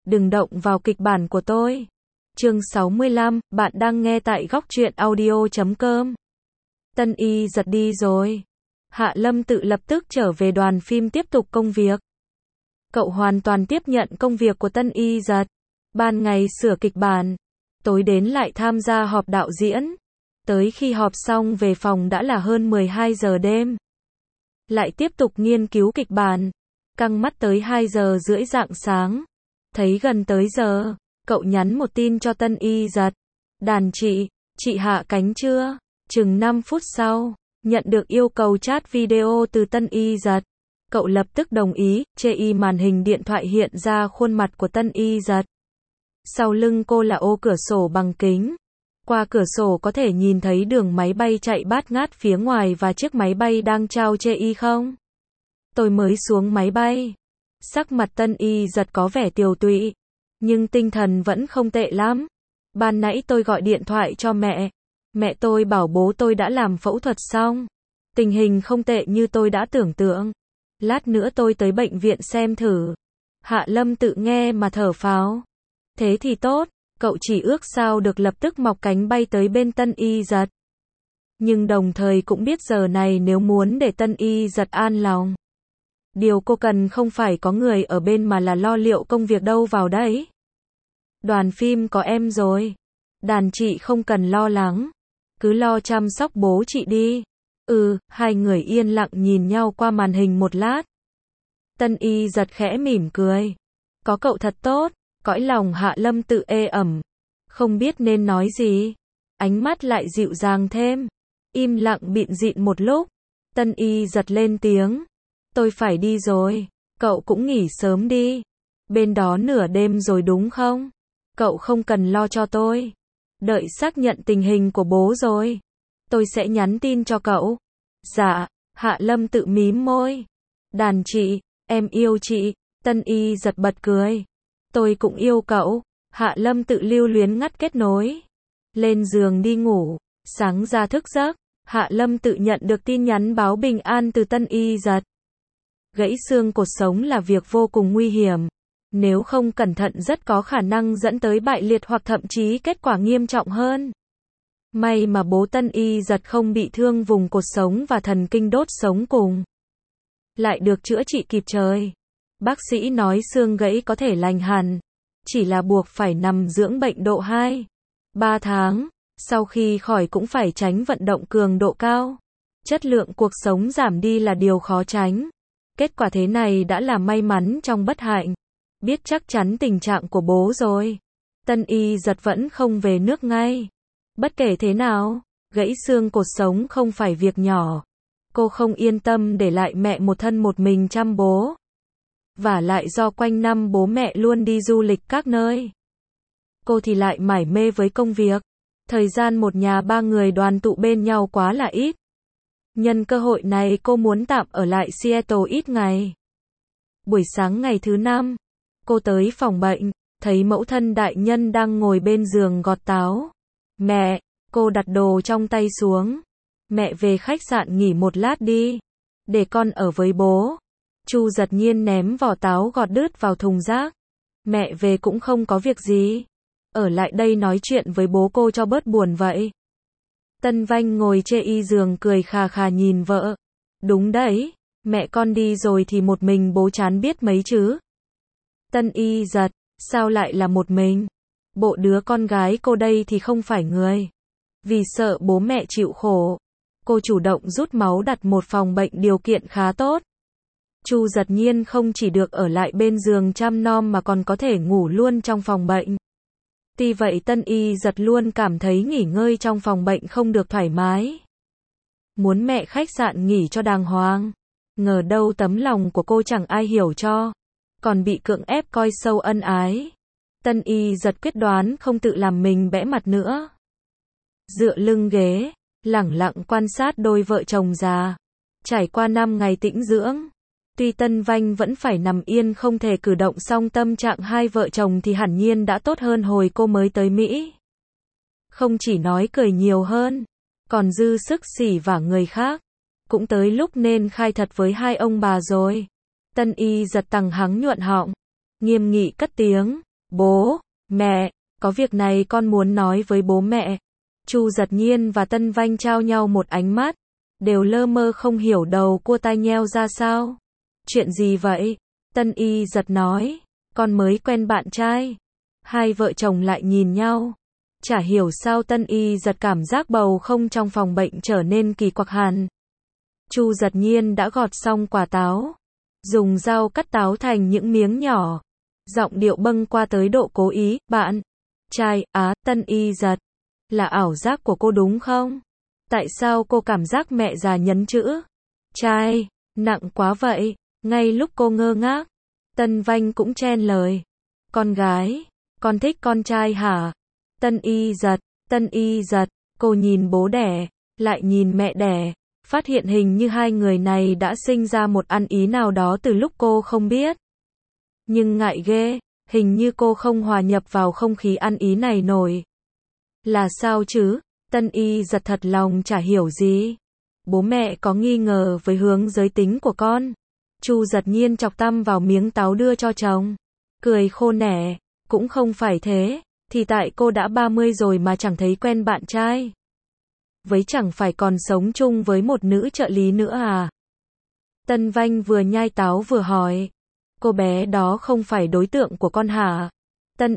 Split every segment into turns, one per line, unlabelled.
đừng động vào kịch bản của tôi. Chương 65, bạn đang nghe tại góc truyện audio.com. Tân Y giật đi rồi. Hạ Lâm Tự lập tức trở về đoàn phim tiếp tục công việc. Cậu hoàn toàn tiếp nhận công việc của Tân Y giật. Ban ngày sửa kịch bản, tối đến lại tham gia họp đạo diễn. Tới khi họp xong về phòng đã là hơn 12 giờ đêm. Lại tiếp tục nghiên cứu kịch bản, căng mắt tới 2 giờ rưỡi rạng sáng. Thấy gần tới giờ, cậu nhắn một tin cho Tân Y giật. Đàn chị hạ cánh chưa? Chừng 5 phút sau, nhận được yêu cầu chat video từ Tân Y giật. Cậu lập tức đồng ý, chê màn hình điện thoại hiện ra khuôn mặt của Tân Y giật. Sau lưng cô là ô cửa sổ bằng kính. Qua cửa sổ có thể nhìn thấy đường máy bay chạy bát ngát phía ngoài và chiếc máy bay đang trao chê không? Tôi mới xuống máy bay. Sắc mặt Tân Y giật có vẻ tiều tụy, nhưng tinh thần vẫn không tệ lắm. Ban nãy tôi gọi điện thoại cho mẹ. Mẹ tôi bảo bố tôi đã làm phẫu thuật xong. Tình hình không tệ như tôi đã tưởng tượng. Lát nữa tôi tới bệnh viện xem thử. Hạ Lâm Tự nghe mà thở phào. Thế thì tốt, cậu chỉ ước sao được lập tức mọc cánh bay tới bên Tân Y giật. Nhưng đồng thời cũng biết giờ này nếu muốn để Tân Y giật an lòng, điều cô cần không phải có người ở bên mà là lo liệu công việc đâu vào đấy. Đoàn phim có em rồi. Đàn chị không cần lo lắng. Cứ lo chăm sóc bố chị đi. Hai người yên lặng nhìn nhau qua màn hình một lát. Tân Y giật khẽ mỉm cười. Có cậu thật tốt. Cõi lòng Hạ Lâm Tự ê ẩm. Không biết nên nói gì. Ánh mắt lại dịu dàng thêm. Im lặng bịn rịn một lúc. Tân Y giật lên tiếng. Tôi phải đi rồi. Cậu cũng nghỉ sớm đi. Bên đó nửa đêm rồi đúng không? Cậu không cần lo cho tôi. Đợi xác nhận tình hình của bố rồi, tôi sẽ nhắn tin cho cậu. Dạ. Hạ Lâm Tự mím môi. Đàn chị, em yêu chị. Tân Y giật bật cười. Tôi cũng yêu cậu. Hạ Lâm Tự lưu luyến ngắt kết nối. Lên giường đi ngủ. Sáng ra thức giấc, Hạ Lâm Tự nhận được tin nhắn báo bình an từ Tân Y giật. Gãy xương cột sống là việc vô cùng nguy hiểm. Nếu không cẩn thận rất có khả năng dẫn tới bại liệt hoặc thậm chí kết quả nghiêm trọng hơn. May mà bố Tân Y giật không bị thương vùng cột sống và thần kinh đốt sống cùng. Lại được chữa trị kịp thời. Bác sĩ nói xương gãy có thể lành hẳn. Chỉ là buộc phải nằm dưỡng bệnh độ 2-3 tháng. Sau khi khỏi cũng phải tránh vận động cường độ cao. Chất lượng cuộc sống giảm đi là điều khó tránh. Kết quả thế này đã là may mắn trong bất hạnh. Biết chắc chắn tình trạng của bố rồi, Tân Y giật vẫn không về nước ngay. Bất kể thế nào, gãy xương cột sống không phải việc nhỏ. Cô không yên tâm để lại mẹ một thân một mình chăm bố. Vả lại do quanh năm bố mẹ luôn đi du lịch các nơi. Cô thì lại mải mê với công việc. Thời gian một nhà ba người đoàn tụ bên nhau quá là ít. Nhân cơ hội này cô muốn tạm ở lại Seattle ít ngày. Buổi sáng ngày thứ 5, cô tới phòng bệnh, thấy mẫu thân đại nhân đang ngồi bên giường gọt táo. Mẹ, cô đặt đồ trong tay xuống. Mẹ về khách sạn nghỉ một lát đi, để con ở với bố. Chu giật nhiên ném vỏ táo gọt đứt vào thùng rác. Mẹ về cũng không có việc gì. Ở lại đây nói chuyện với bố cô cho bớt buồn vậy. Tân Vanh ngồi chê giường cười khà khà nhìn vợ. Đúng đấy, mẹ con đi rồi thì một mình bố chán biết mấy chứ. Tân Y giật, sao lại là một mình? Bộ đứa con gái cô đây thì không phải người. Vì sợ bố mẹ chịu khổ, cô chủ động rút máu đặt một phòng bệnh điều kiện khá tốt. Chu giật nhiên không chỉ được ở lại bên giường chăm nom mà còn có thể ngủ luôn trong phòng bệnh. Tuy vậy Tân Y giật luôn cảm thấy nghỉ ngơi trong phòng bệnh không được thoải mái. Muốn mẹ khách sạn nghỉ cho đàng hoàng. Ngờ đâu tấm lòng của cô chẳng ai hiểu cho. Còn bị cưỡng ép coi sâu ân ái. Tân Y giật quyết đoán không tự làm mình bẽ mặt nữa. Dựa lưng ghế, lẳng lặng quan sát đôi vợ chồng già. Trải qua 5 ngày tĩnh dưỡng. Tuy Tân Vanh vẫn phải nằm yên không thể cử động song tâm trạng hai vợ chồng thì hẳn nhiên đã tốt hơn hồi cô mới tới Mỹ. Không chỉ nói cười nhiều hơn, còn dư sức xỉ vả người khác. Cũng tới lúc nên khai thật với hai ông bà rồi. Tân Y giật tằng hắng nhuận họng, nghiêm nghị cất tiếng. Bố, mẹ, có việc này con muốn nói với bố mẹ. Chu Giật Nhiên và Tân Vanh trao nhau một ánh mắt, đều lơ mơ không hiểu đầu cua tai nheo ra sao. Chuyện gì vậy? Tân Y Giật nói, con mới quen bạn trai. Hai vợ chồng lại nhìn nhau. Chả hiểu sao Tân Y Giật cảm giác bầu không trong phòng bệnh trở nên kỳ quặc hẳn. Chu Giật Nhiên đã gọt xong quả táo, dùng dao cắt táo thành những miếng nhỏ. Giọng điệu bâng qua tới độ cố ý, bạn trai, Tân Y Giật. Là ảo giác của cô đúng không? Tại sao cô cảm giác mẹ già nhấn chữ trai nặng quá vậy? Ngay lúc cô ngơ ngác, Tân Vanh cũng chen lời. Con gái, con thích con trai hả? Tân Y Giật, cô nhìn bố đẻ, lại nhìn mẹ đẻ, phát hiện hình như hai người này đã sinh ra một ăn ý nào đó từ lúc cô không biết. Nhưng ngại ghê, hình như cô không hòa nhập vào không khí ăn ý này nổi. Là sao chứ? Tân Y Giật thật lòng chả hiểu gì. Bố mẹ có nghi ngờ với hướng giới tính của con. Chu Giật Nhiên chọc tăm vào miếng táo đưa cho chồng, cười khô nẻ, cũng không phải thế, thì tại cô đã 30 rồi mà chẳng thấy quen bạn trai. Với chẳng phải còn sống chung với một nữ trợ lý nữa à? Tân Vanh vừa nhai táo vừa hỏi, cô bé đó không phải đối tượng của con hả? Tân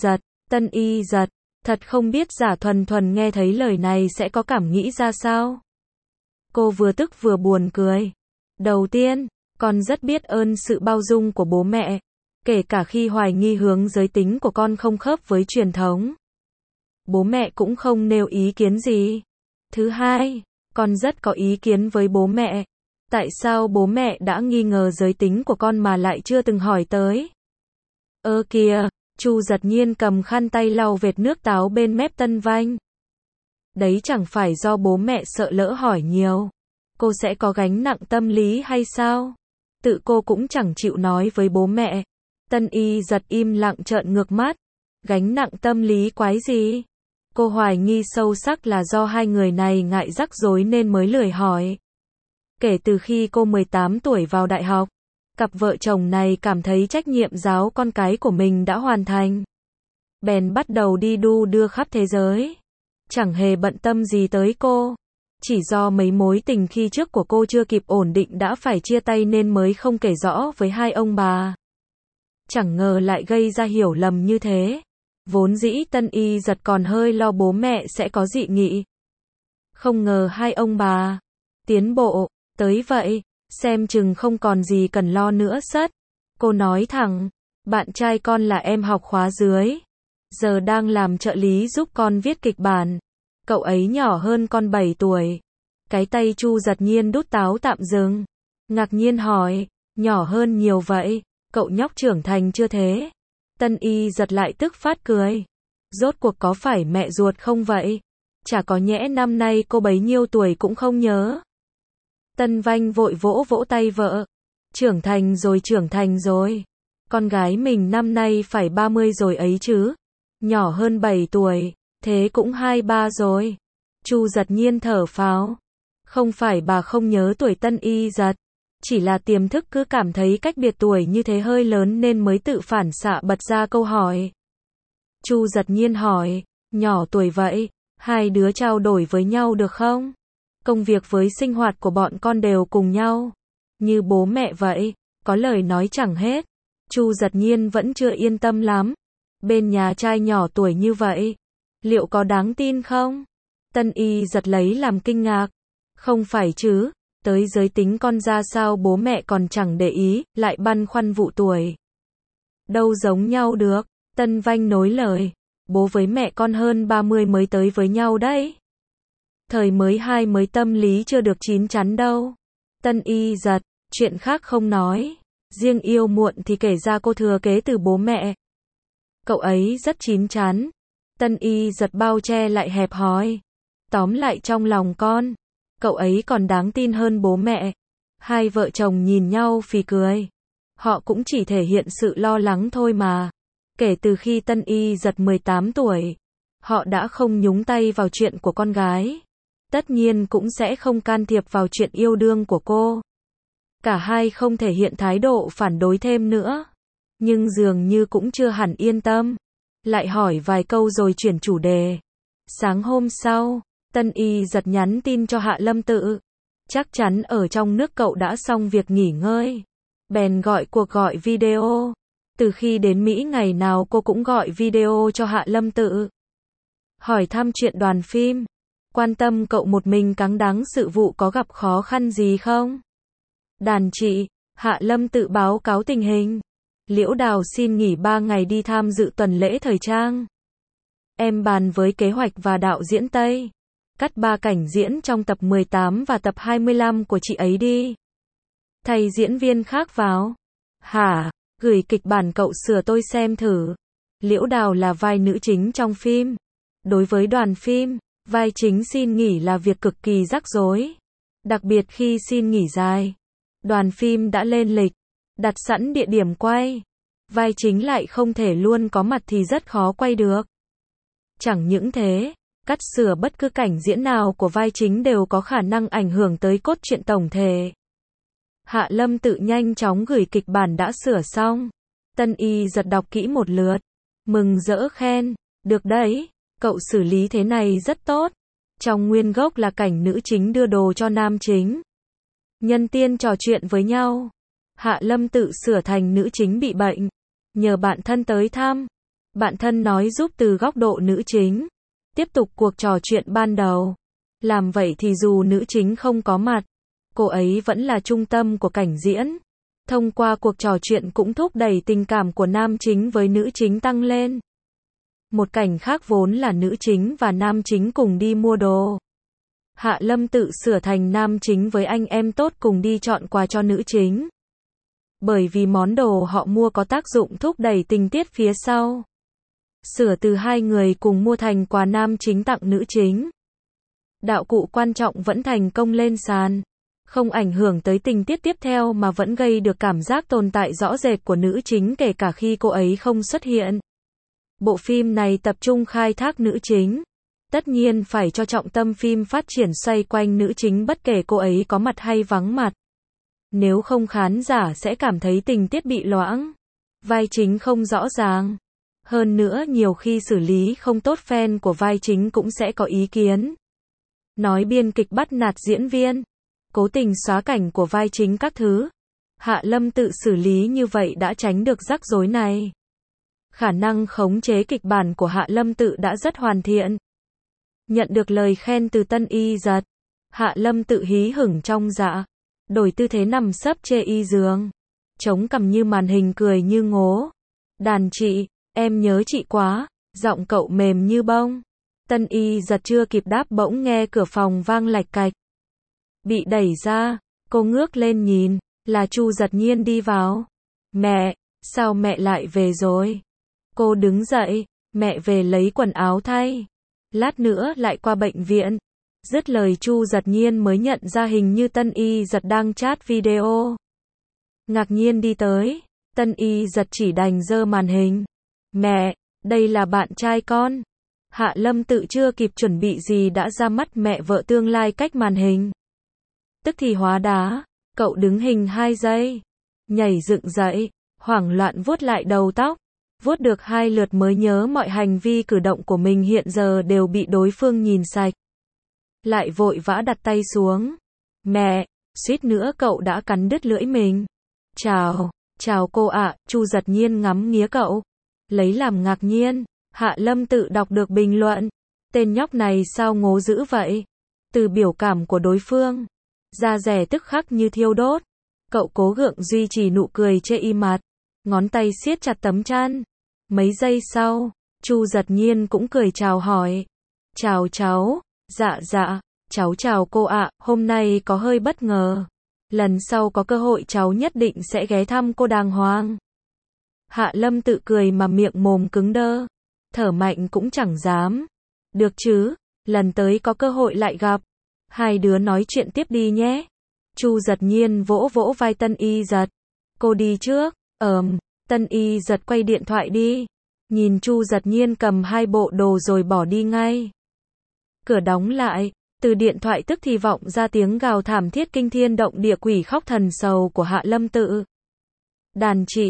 Y Giật, thật không biết Giả Thuần Thuần nghe thấy lời này sẽ có cảm nghĩ ra sao. Cô vừa tức vừa buồn cười. Đầu tiên, con rất biết ơn sự bao dung của bố mẹ, kể cả khi hoài nghi hướng giới tính của con không khớp với truyền thống. Bố mẹ cũng không nêu ý kiến gì. Thứ hai, con rất có ý kiến với bố mẹ. Tại sao bố mẹ đã nghi ngờ giới tính của con mà lại chưa từng hỏi tới? Kìa, Chu Giật Nhiên cầm khăn tay lau vệt nước táo bên mép Tân Vanh. Đấy chẳng phải do bố mẹ sợ lỡ hỏi nhiều, cô sẽ có gánh nặng tâm lý hay sao? Tự cô cũng chẳng chịu nói với bố mẹ. Tân Y Giật im lặng trợn ngược mắt. Gánh nặng tâm lý quái gì? Cô hoài nghi sâu sắc là do hai người này ngại rắc rối nên mới lười hỏi. Kể từ khi cô 18 tuổi vào đại học, cặp vợ chồng này cảm thấy trách nhiệm giáo con cái của mình đã hoàn thành. Bèn bắt đầu đi đu đưa khắp thế giới. Chẳng hề bận tâm gì tới cô. Chỉ do mấy mối tình khi trước của cô chưa kịp ổn định đã phải chia tay nên mới không kể rõ với hai ông bà. Chẳng ngờ lại gây ra hiểu lầm như thế. Vốn dĩ Tân Y Giật còn hơi lo bố mẹ sẽ có dị nghị. Không ngờ hai ông bà tiến bộ tới vậy, xem chừng không còn gì cần lo nữa sất. Cô nói thẳng, bạn trai con là em học khóa dưới, giờ đang làm trợ lý giúp con viết kịch bản. Cậu ấy nhỏ hơn con 7 tuổi. Cái tay Chu Giật Nhiên đút táo tạm dừng. Ngạc nhiên hỏi, nhỏ hơn nhiều vậy, cậu nhóc trưởng thành chưa thế? Tân Y Giật lại tức phát cười. Rốt cuộc có phải mẹ ruột không vậy? Chả có nhẽ năm nay cô bấy nhiêu tuổi cũng không nhớ. Tân Vanh vội vỗ vỗ tay vợ. Trưởng thành rồi. Con gái mình năm nay phải 30 rồi ấy chứ. Nhỏ hơn 7 tuổi, thế cũng 23 rồi. Chu Giật Nhiên thở phào. Không phải bà không nhớ tuổi Tân Y Giật, chỉ là tiềm thức cứ cảm thấy cách biệt tuổi như thế hơi lớn nên mới tự phản xạ bật ra câu hỏi. Chu Giật Nhiên hỏi, nhỏ tuổi vậy, hai đứa trao đổi với nhau được không? Công việc với sinh hoạt của bọn con đều cùng nhau, như bố mẹ vậy, có lời nói chẳng hết. Chu Giật Nhiên vẫn chưa yên tâm lắm. Bên nhà trai nhỏ tuổi như vậy, liệu có đáng tin không? Tân Y Giật lấy làm kinh ngạc. Không phải chứ, tới giới tính con ra sao bố mẹ còn chẳng để ý, lại băn khoăn vụ tuổi. Đâu giống nhau được, Tân Vanh nối lời. Bố với mẹ con hơn 30 mới tới với nhau đấy. Thời mới 2 mới tâm lý chưa được chín chắn đâu. Tân Y Giật, chuyện khác không nói. Riêng yêu muộn thì kể ra cô thừa kế từ bố mẹ. Cậu ấy rất chín chắn. Tân Y Giật bao che lại hẹp hòi. Tóm lại trong lòng con, cậu ấy còn đáng tin hơn bố mẹ. Hai vợ chồng nhìn nhau phì cười. Họ cũng chỉ thể hiện sự lo lắng thôi mà. Kể từ khi Tân Y Giật 18 tuổi, họ đã không nhúng tay vào chuyện của con gái. Tất nhiên cũng sẽ không can thiệp vào chuyện yêu đương của cô. Cả hai không thể hiện thái độ phản đối thêm nữa. nhưng dường như cũng chưa hẳn yên tâm. Lại hỏi vài câu rồi chuyển chủ đề. Sáng hôm sau, Tân Y giật nhắn tin cho Hạ Lâm Tự. Chắc chắn ở trong nước cậu đã xong việc nghỉ ngơi. Bèn gọi cuộc gọi video. Từ khi đến Mỹ ngày nào cô cũng gọi video cho Hạ Lâm Tự. Hỏi thăm chuyện đoàn phim. Quan tâm cậu một mình cáng đáng sự vụ có gặp khó khăn gì không? Đàn chị, Hạ Lâm Tự báo cáo tình hình. Liễu Đào xin nghỉ 3 ngày đi tham dự tuần lễ thời trang. Em bàn với kế hoạch và đạo diễn Tây. Cắt 3 cảnh diễn trong tập 18 và tập 25 của chị ấy đi. Thay diễn viên khác vào. Hả? Gửi kịch bản cậu sửa tôi xem thử. Liễu Đào là vai nữ chính trong phim. Đối với đoàn phim, vai chính xin nghỉ là việc cực kỳ rắc rối. Đặc biệt khi xin nghỉ dài. Đoàn phim đã lên lịch, đặt sẵn địa điểm quay. Vai chính lại không thể luôn có mặt thì rất khó quay được. Chẳng những thế, cắt sửa bất cứ cảnh diễn nào của vai chính đều có khả năng ảnh hưởng tới cốt truyện tổng thể. Hạ Lâm Tự nhanh chóng gửi kịch bản đã sửa xong. Tân Y giật đọc kỹ một lượt. Mừng rỡ khen. Được đấy, cậu xử lý thế này rất tốt. Trong nguyên gốc là cảnh nữ chính đưa đồ cho nam chính. Nhân tiên trò chuyện với nhau. Hạ Lâm Tự sửa thành nữ chính bị bệnh. Nhờ bạn thân tới thăm. Bạn thân nói giúp từ góc độ nữ chính. Tiếp tục cuộc trò chuyện ban đầu. Làm vậy thì dù nữ chính không có mặt, cô ấy vẫn là trung tâm của cảnh diễn. Thông qua cuộc trò chuyện cũng thúc đẩy tình cảm của nam chính với nữ chính tăng lên. Một cảnh khác vốn là nữ chính và nam chính cùng đi mua đồ. Hạ Lâm Tự sửa thành nam chính với anh em tốt cùng đi chọn quà cho nữ chính. Bởi vì món đồ họ mua có tác dụng thúc đẩy tình tiết phía sau. Sửa từ hai người cùng mua thành quà nam chính tặng nữ chính. Đạo cụ quan trọng vẫn thành công lên sàn. Không ảnh hưởng tới tình tiết tiếp theo mà vẫn gây được cảm giác tồn tại rõ rệt của nữ chính kể cả khi cô ấy không xuất hiện. Bộ phim này tập trung khai thác nữ chính. Tất nhiên phải cho trọng tâm phim phát triển xoay quanh nữ chính bất kể cô ấy có mặt hay vắng mặt. Nếu không khán giả sẽ cảm thấy tình tiết bị loãng. Vai chính không rõ ràng. Hơn nữa nhiều khi xử lý không tốt fan của vai chính cũng sẽ có ý kiến. Nói biên kịch bắt nạt diễn viên. Cố tình xóa cảnh của vai chính các thứ. Hạ Lâm Tự xử lý như vậy đã tránh được rắc rối này. Khả năng khống chế kịch bản của Hạ Lâm Tự đã rất hoàn thiện. Nhận được lời khen từ Tân Y giật. Hạ Lâm Tự hí hửng trong dạ. Đổi tư thế nằm sấp chê y giường. Chống cằm như màn hình cười như ngố. Đàn chị, em nhớ chị quá. Giọng cậu mềm như bông. Tân Y giật chưa kịp đáp bỗng nghe cửa phòng vang lạch cạch. Bị đẩy ra, cô ngước lên nhìn, là Chu Giật Nhiên đi vào. Mẹ, sao mẹ lại về rồi? Cô đứng dậy, mẹ về lấy quần áo thay. Lát nữa lại qua bệnh viện. Dứt lời Chu Giật Nhiên mới nhận ra hình như Tân Y giật đang chat video. Ngạc nhiên đi tới, Tân Y giật chỉ đành giơ màn hình. Mẹ, đây là bạn trai con. Hạ Lâm Tự chưa kịp chuẩn bị gì đã ra mắt mẹ vợ tương lai cách màn hình. Tức thì hóa đá, cậu đứng hình 2 giây, nhảy dựng dậy, hoảng loạn vuốt lại đầu tóc, vuốt được 2 lượt mới nhớ mọi hành vi cử động của mình hiện giờ đều bị đối phương nhìn sạch. Lại vội vã đặt tay xuống. Mẹ, suýt nữa cậu đã cắn đứt lưỡi mình. Chào cô ạ, Chu Giật Nhiên ngắm nghía cậu. Lấy làm ngạc nhiên, Hạ Lâm Tự đọc được bình luận. Tên nhóc này sao ngố dữ vậy? Từ biểu cảm của đối phương, da dẻ tức khắc như thiêu đốt. Cậu cố gượng duy trì nụ cười chê y mặt. Ngón tay siết chặt tấm chăn. Mấy giây sau, Chu Giật Nhiên cũng cười chào hỏi. Chào cháu. Dạ, cháu chào cô ạ, hôm nay có hơi bất ngờ. Lần sau có cơ hội cháu nhất định sẽ ghé thăm cô đàng hoàng. Hạ Lâm Tự cười mà miệng mồm cứng đơ. Thở mạnh cũng chẳng dám. Được chứ, lần tới có cơ hội lại gặp. Hai đứa nói chuyện tiếp đi nhé. Chu Giật Nhiên vỗ vỗ vai Tân Y giật. Cô đi trước. Tân Y giật quay điện thoại đi. Nhìn Chu Giật Nhiên cầm 2 bộ đồ rồi bỏ đi ngay. Cửa đóng lại, từ điện thoại tức thì vọng ra tiếng gào thảm thiết kinh thiên động địa quỷ khóc thần sầu của Hạ Lâm Tự. Đàn chị,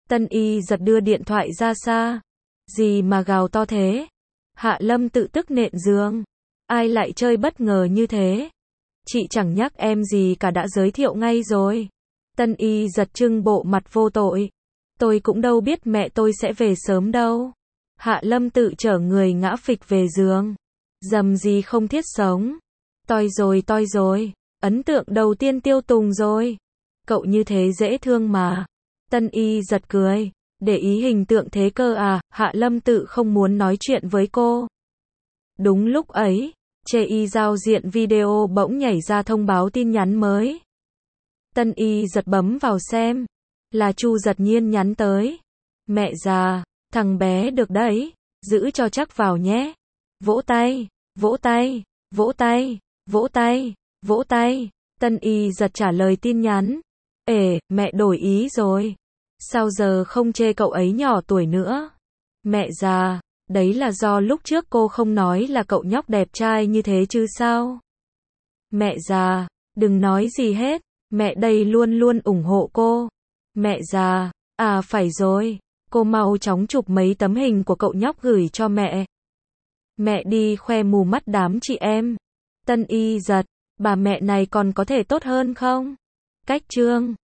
Tân Y giật đưa điện thoại ra xa. Gì mà gào to thế? Hạ Lâm tự tức nện giường. Ai lại chơi bất ngờ như thế? Chị chẳng nhắc em gì cả đã giới thiệu ngay rồi. Tân Y giật trưng bộ mặt vô tội. Tôi cũng đâu biết mẹ tôi sẽ về sớm đâu. Hạ Lâm tự chở người ngã phịch về giường. Dầm gì không thiết sống. Toi rồi. Ấn tượng đầu tiên Tiêu Tùng rồi. Cậu như thế dễ thương mà. Tân Y giật cười. Để ý hình tượng thế cơ à? Hạ Lâm tự không muốn nói chuyện với cô. Đúng lúc ấy, Chê Y giao diện video bỗng nhảy ra thông báo tin nhắn mới. Tân Y giật bấm vào xem. Là Chu Giật Nhiên nhắn tới. Mẹ già, thằng bé được đấy, giữ cho chắc vào nhé. Vỗ tay, vỗ tay, vỗ tay, vỗ tay, vỗ tay. Tân Y giật trả lời tin nhắn. Ể, mẹ đổi ý rồi. Sao giờ không chê cậu ấy nhỏ tuổi nữa? Mẹ già, đấy là do lúc trước cô không nói là cậu nhóc đẹp trai như thế chứ sao? Mẹ già, đừng nói gì hết, mẹ đây luôn luôn ủng hộ cô. Mẹ già, à phải rồi, cô mau chóng chụp mấy tấm hình của cậu nhóc gửi cho mẹ. Mẹ đi khoe mù mắt đám chị em. Tân Y giật, bà mẹ này còn có thể tốt hơn không? Cách chương